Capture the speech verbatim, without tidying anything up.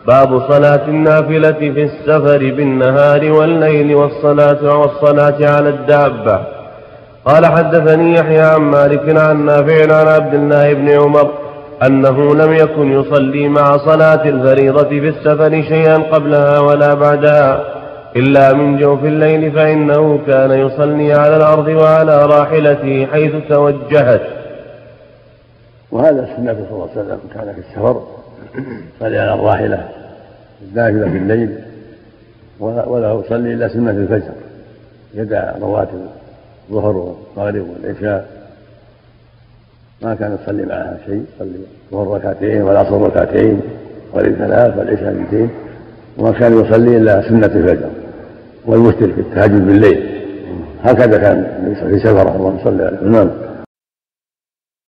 باب صلاة النافلة في السفر بالنهار والليل والصلاة والصلاة على الدابة. قال حدثني يحيى عن مالك عن نافع عن عبد الله بن عمر أنه لم يكن يصلي مع صلاة الفريضة في السفر شيئا قبلها ولا بعدها إلا من جوف الليل، فإنه كان يصلي على الأرض وعلى راحلته حيث توجهت. وهذا السنة صلى الله عليه وسلم كان في السفر صلي على الراحلة النافلة في الليل، ولا يصلي إلا سنة الفجر، يدع رواتب الظهر والمغرب والعشاء، ما كان يصلي معها شيء، يصلي الظهر ركعتين والعصر ركعتين والمغرب ثلاث والعشاء اثنتين، وما كان يصلي إلا سنة الفجر والوتر في التهجد بالليل. هكذا كان في سفره اللهم صل عليه وسلم.